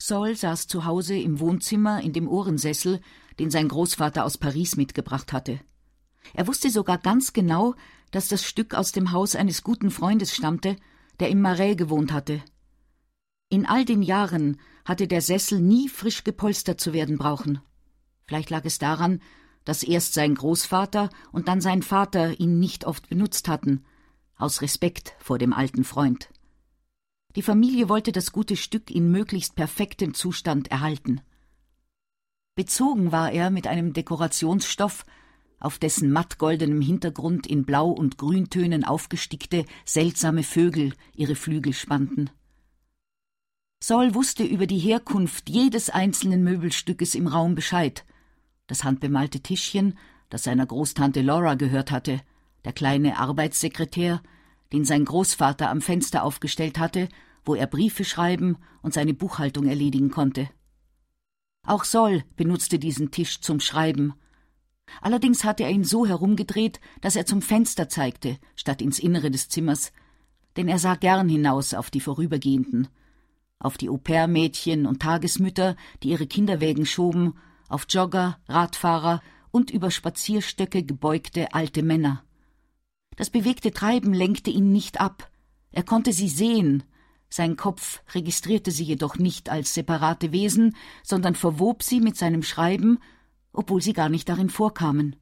Sol saß zu Hause im Wohnzimmer in dem Ohrensessel, den sein Großvater aus Paris mitgebracht hatte. Er wusste sogar ganz genau, dass das Stück aus dem Haus eines guten Freundes stammte, der im Marais gewohnt hatte. In all den Jahren hatte der Sessel nie frisch gepolstert zu werden brauchen. Vielleicht lag es daran, dass erst sein Großvater und dann sein Vater ihn nicht oft benutzt hatten, aus Respekt vor dem alten Freund. Die Familie wollte das gute Stück in möglichst perfektem Zustand erhalten. Bezogen war er mit einem Dekorationsstoff, auf dessen mattgoldenem Hintergrund in Blau- und Grüntönen aufgestickte, seltsame Vögel ihre Flügel spannten. Sol wusste über die Herkunft jedes einzelnen Möbelstückes im Raum Bescheid. Das handbemalte Tischchen, das seiner Großtante Laura gehört hatte, der kleine Arbeitssekretär, den sein Großvater am Fenster aufgestellt hatte, wo er Briefe schreiben und seine Buchhaltung erledigen konnte. Auch Sol benutzte diesen Tisch zum Schreiben. Allerdings hatte er ihn so herumgedreht, dass er zum Fenster zeigte, statt ins Innere des Zimmers, denn er sah gern hinaus auf die Vorübergehenden, auf die Au-pair-Mädchen und Tagesmütter, die ihre Kinderwägen schoben, auf Jogger, Radfahrer und über Spazierstöcke gebeugte alte Männer. Das bewegte Treiben lenkte ihn nicht ab. Er konnte sie sehen. Sein Kopf registrierte sie jedoch nicht als separate Wesen, sondern verwob sie mit seinem Schreiben, obwohl sie gar nicht darin vorkamen.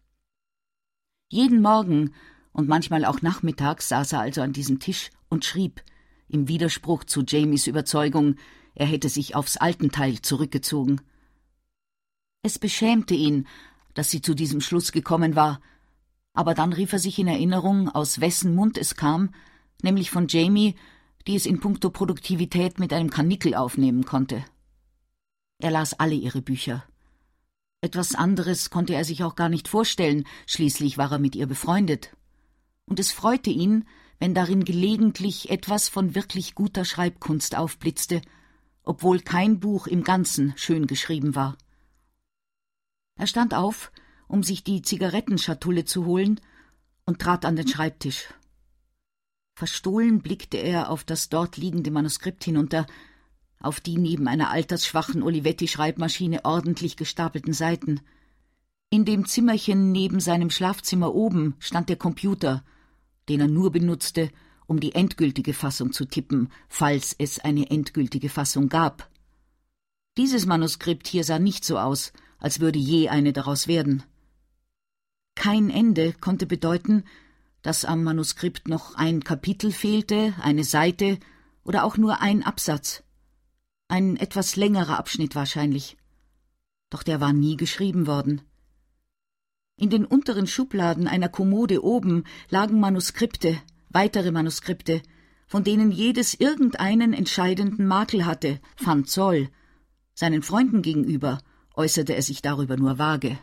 Jeden Morgen und manchmal auch nachmittags saß er also an diesem Tisch und schrieb, im Widerspruch zu Jamies Überzeugung, er hätte sich aufs Altenteil zurückgezogen. Es beschämte ihn, dass sie zu diesem Schluss gekommen war, aber dann rief er sich in Erinnerung, aus wessen Mund es kam, nämlich von Jamie, die es in puncto Produktivität mit einem Karnickel aufnehmen konnte. Er las alle ihre Bücher. Etwas anderes konnte er sich auch gar nicht vorstellen, schließlich war er mit ihr befreundet. Und es freute ihn, wenn darin gelegentlich etwas von wirklich guter Schreibkunst aufblitzte, obwohl kein Buch im Ganzen schön geschrieben war. Er stand auf, um sich die Zigarettenschatulle zu holen, und trat an den Schreibtisch. Verstohlen blickte er auf das dort liegende Manuskript hinunter, auf die neben einer altersschwachen Olivetti-Schreibmaschine ordentlich gestapelten Seiten. In dem Zimmerchen neben seinem Schlafzimmer oben stand der Computer, den er nur benutzte, um die endgültige Fassung zu tippen, falls es eine endgültige Fassung gab. Dieses Manuskript hier sah nicht so aus, als würde je eine daraus werden. Kein Ende konnte bedeuten, dass am Manuskript noch ein Kapitel fehlte, eine Seite oder auch nur ein Absatz. Ein etwas längerer Abschnitt wahrscheinlich. Doch der war nie geschrieben worden. In den unteren Schubladen einer Kommode oben lagen Manuskripte, weitere Manuskripte, von denen jedes irgendeinen entscheidenden Makel hatte, fand Sol. Seinen Freunden gegenüber äußerte er sich darüber nur vage.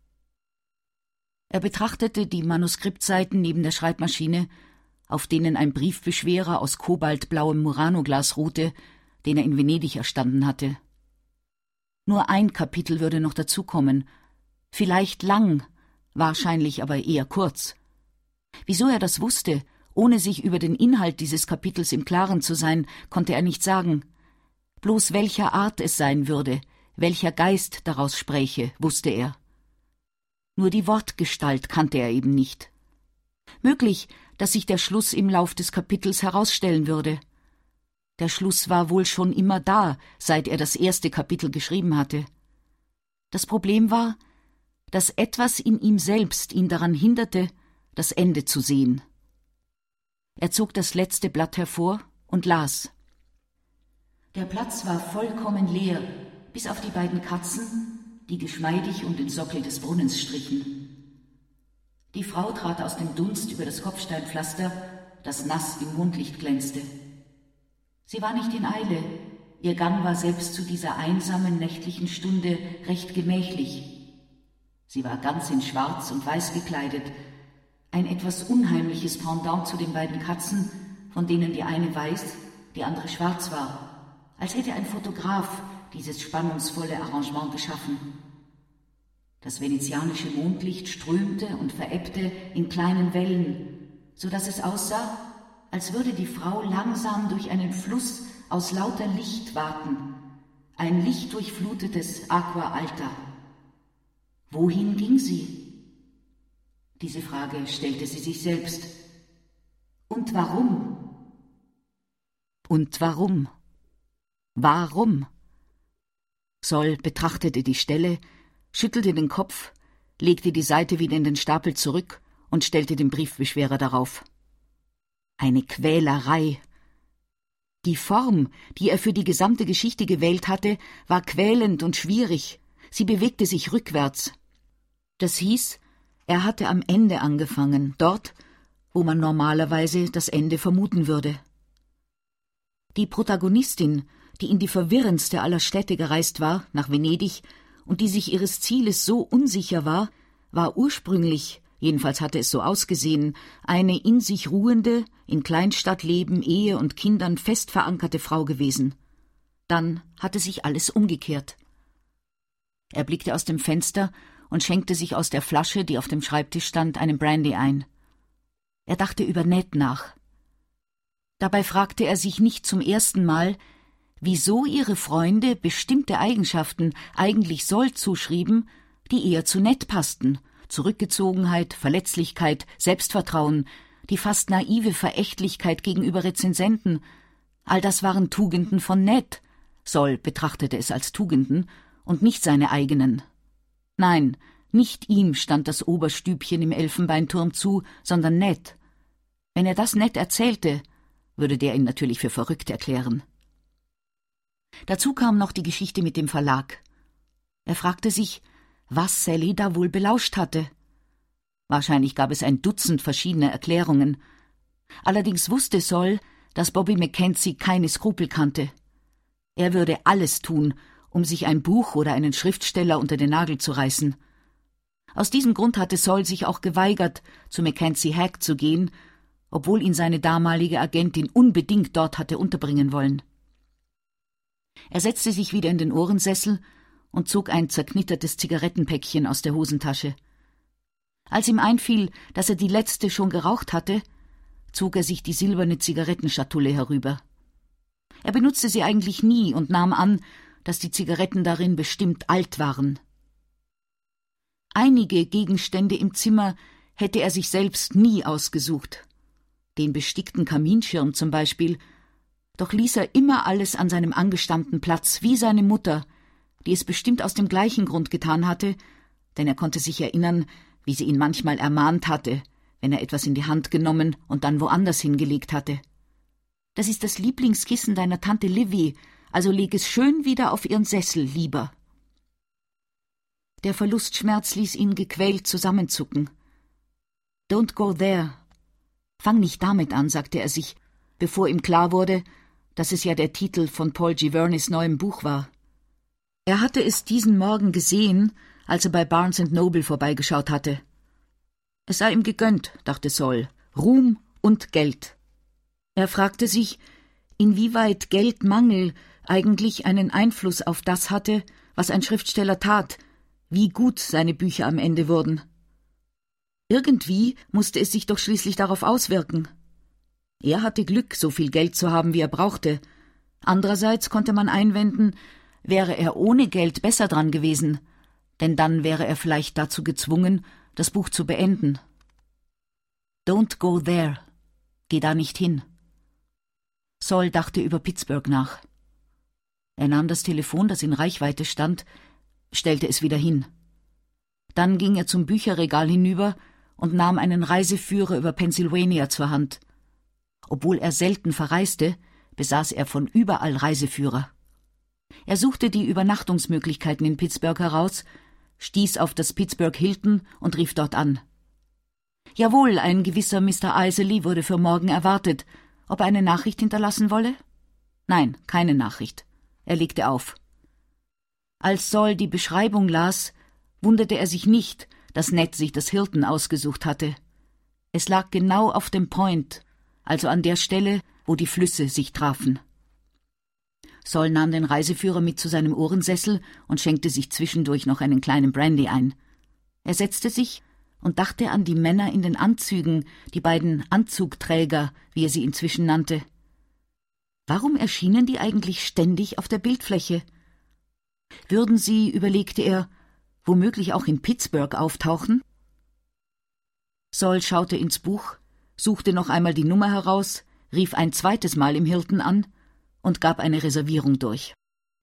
Er betrachtete die Manuskriptseiten neben der Schreibmaschine, auf denen ein Briefbeschwerer aus kobaltblauem Murano-Glas ruhte, den er in Venedig erstanden hatte. Nur ein Kapitel würde noch dazukommen, vielleicht lang, wahrscheinlich aber eher kurz. Wieso er das wusste, ohne sich über den Inhalt dieses Kapitels im Klaren zu sein, konnte er nicht sagen. Bloß welcher Art es sein würde, welcher Geist daraus spräche, wusste er. Nur die Wortgestalt kannte er eben nicht. Möglich, dass sich der Schluss im Lauf des Kapitels herausstellen würde. Der Schluss war wohl schon immer da, seit er das erste Kapitel geschrieben hatte. Das Problem war, dass etwas in ihm selbst ihn daran hinderte, das Ende zu sehen. Er zog das letzte Blatt hervor und las. Der Platz war vollkommen leer, bis auf die beiden Katzen, die geschmeidig um den Sockel des Brunnens strichen. Die Frau trat aus dem Dunst über das Kopfsteinpflaster, das nass im Mondlicht glänzte. Sie war nicht in Eile, ihr Gang war selbst zu dieser einsamen nächtlichen Stunde recht gemächlich. Sie war ganz in Schwarz und Weiß gekleidet, ein etwas unheimliches Pendant zu den beiden Katzen, von denen die eine weiß, die andere schwarz war, als hätte ein Fotograf dieses spannungsvolle Arrangement geschaffen. Das venezianische Mondlicht strömte und verebbte in kleinen Wellen, so dass es aussah, als würde die Frau langsam durch einen Fluss aus lauter Licht waten, ein lichtdurchflutetes Aqua Alta. Wohin ging sie? Diese Frage stellte sie sich selbst. Und warum? Und warum? Warum? Sol betrachtete die Stelle, schüttelte den Kopf, legte die Seite wieder in den Stapel zurück und stellte den Briefbeschwerer darauf. Eine Quälerei. Die Form, die er für die gesamte Geschichte gewählt hatte, war quälend und schwierig. Sie bewegte sich rückwärts. Das hieß, er hatte am Ende angefangen, dort, wo man normalerweise das Ende vermuten würde. Die Protagonistin, die in die verwirrendste aller Städte gereist war, nach Venedig, und die sich ihres Zieles so unsicher war, war ursprünglich, jedenfalls hatte es so ausgesehen, eine in sich ruhende, in Kleinstadtleben, Ehe und Kindern fest verankerte Frau gewesen. Dann hatte sich alles umgekehrt. Er blickte aus dem Fenster und schenkte sich aus der Flasche, die auf dem Schreibtisch stand, einen Brandy ein. Er dachte über Ned nach. Dabei fragte er sich nicht zum ersten Mal, wieso ihre Freunde bestimmte Eigenschaften eigentlich Sol zuschrieben, die eher zu Ned passten: Zurückgezogenheit, Verletzlichkeit, Selbstvertrauen, die fast naive Verächtlichkeit gegenüber Rezensenten. All das waren Tugenden von Ned. Sol betrachtete es als Tugenden und nicht seine eigenen. Nein, nicht ihm stand das Oberstübchen im Elfenbeinturm zu, sondern Ned. Wenn er das Ned erzählte, würde der ihn natürlich für verrückt erklären. Dazu kam noch die Geschichte mit dem Verlag. Er fragte sich, was Sally da wohl belauscht hatte. Wahrscheinlich gab es ein Dutzend verschiedener Erklärungen. Allerdings wusste Sol, dass Bobby Mackenzie keine Skrupel kannte. Er würde alles tun, um sich ein Buch oder einen Schriftsteller unter den Nagel zu reißen. Aus diesem Grund hatte Sol sich auch geweigert, zu Mackenzie Hack zu gehen, obwohl ihn seine damalige Agentin unbedingt dort hatte unterbringen wollen. Er setzte sich wieder in den Ohrensessel und zog ein zerknittertes Zigarettenpäckchen aus der Hosentasche. Als ihm einfiel, dass er die letzte schon geraucht hatte, zog er sich die silberne Zigarettenschatulle herüber. Er benutzte sie eigentlich nie und nahm an, dass die Zigaretten darin bestimmt alt waren. Einige Gegenstände im Zimmer hätte er sich selbst nie ausgesucht. Den bestickten Kaminschirm zum Beispiel, doch ließ er immer alles an seinem angestammten Platz, wie seine Mutter, die es bestimmt aus dem gleichen Grund getan hatte, denn er konnte sich erinnern, wie sie ihn manchmal ermahnt hatte, wenn er etwas in die Hand genommen und dann woanders hingelegt hatte. »Das ist das Lieblingskissen deiner Tante Livy, also leg es schön wieder auf ihren Sessel, lieber.« Der Verlustschmerz ließ ihn gequält zusammenzucken. »Don't go there. Fang nicht damit an«, sagte er sich, bevor ihm klar wurde, dass es ja der Titel von Paul Giverneys neuem Buch war. Er hatte es diesen Morgen gesehen, als er bei Barnes & Noble vorbeigeschaut hatte. Es sei ihm gegönnt, dachte Sol, Ruhm und Geld. Er fragte sich, inwieweit Geldmangel eigentlich einen Einfluss auf das hatte, was ein Schriftsteller tat, wie gut seine Bücher am Ende wurden. Irgendwie musste es sich doch schließlich darauf auswirken. Er hatte Glück, so viel Geld zu haben, wie er brauchte. Andererseits konnte man einwenden, wäre er ohne Geld besser dran gewesen, denn dann wäre er vielleicht dazu gezwungen, das Buch zu beenden. Don't go there. Geh da nicht hin. Sol dachte über Pittsburgh nach. Er nahm das Telefon, das in Reichweite stand, stellte es wieder hin. Dann ging er zum Bücherregal hinüber und nahm einen Reiseführer über Pennsylvania zur Hand. Obwohl er selten verreiste, besaß er von überall Reiseführer. Er suchte die Übernachtungsmöglichkeiten in Pittsburgh heraus, stieß auf das Pittsburgh Hilton und rief dort an. Jawohl, ein gewisser Mr. Iserly wurde für morgen erwartet. Ob er eine Nachricht hinterlassen wolle? Nein, keine Nachricht. Er legte auf. Als Sol die Beschreibung las, wunderte er sich nicht, dass Ned sich das Hilton ausgesucht hatte. Es lag genau auf dem Point, also an der Stelle, wo die Flüsse sich trafen. Sol nahm den Reiseführer mit zu seinem Ohrensessel und schenkte sich zwischendurch noch einen kleinen Brandy ein. Er setzte sich und dachte an die Männer in den Anzügen, die beiden Anzugträger, wie er sie inzwischen nannte. Warum erschienen die eigentlich ständig auf der Bildfläche? Würden Sie, überlegte er, womöglich auch in Pittsburgh auftauchen? Saul schaute ins Buch, suchte noch einmal die Nummer heraus, rief ein zweites Mal im Hilton an und gab eine Reservierung durch.